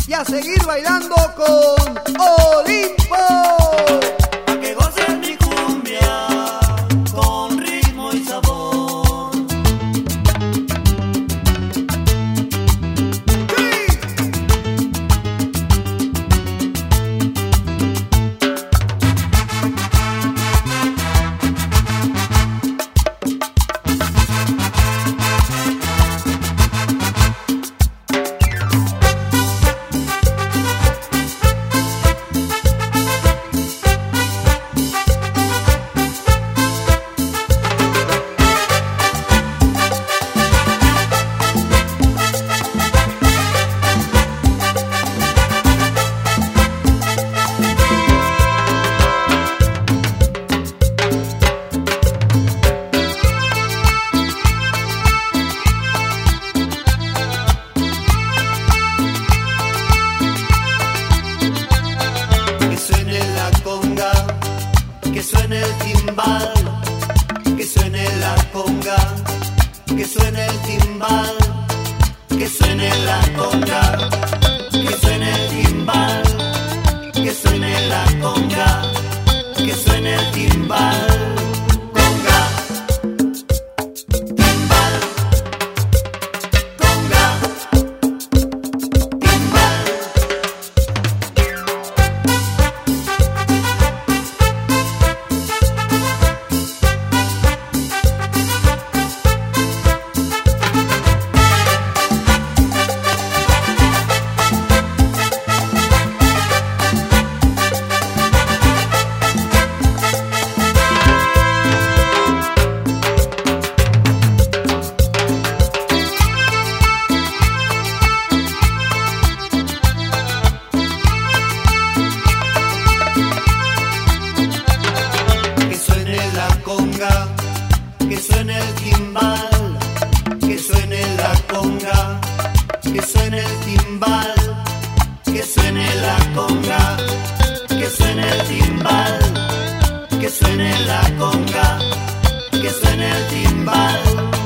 y a seguir bailando con Olimpo. Pa' que goces mi cumbia con ritmo y sabor. Que suene el timbal, que suene la conga, que suene el timbal, que suene la conga, que suene el timbal, que suene la conga, que suene el timbal, conga, timbal, conga, timbal. Que suene el timbal, que suene la conga, que suene el timbal, que suene la conga, que suene el timbal, que suene la conga, que suene el timbal.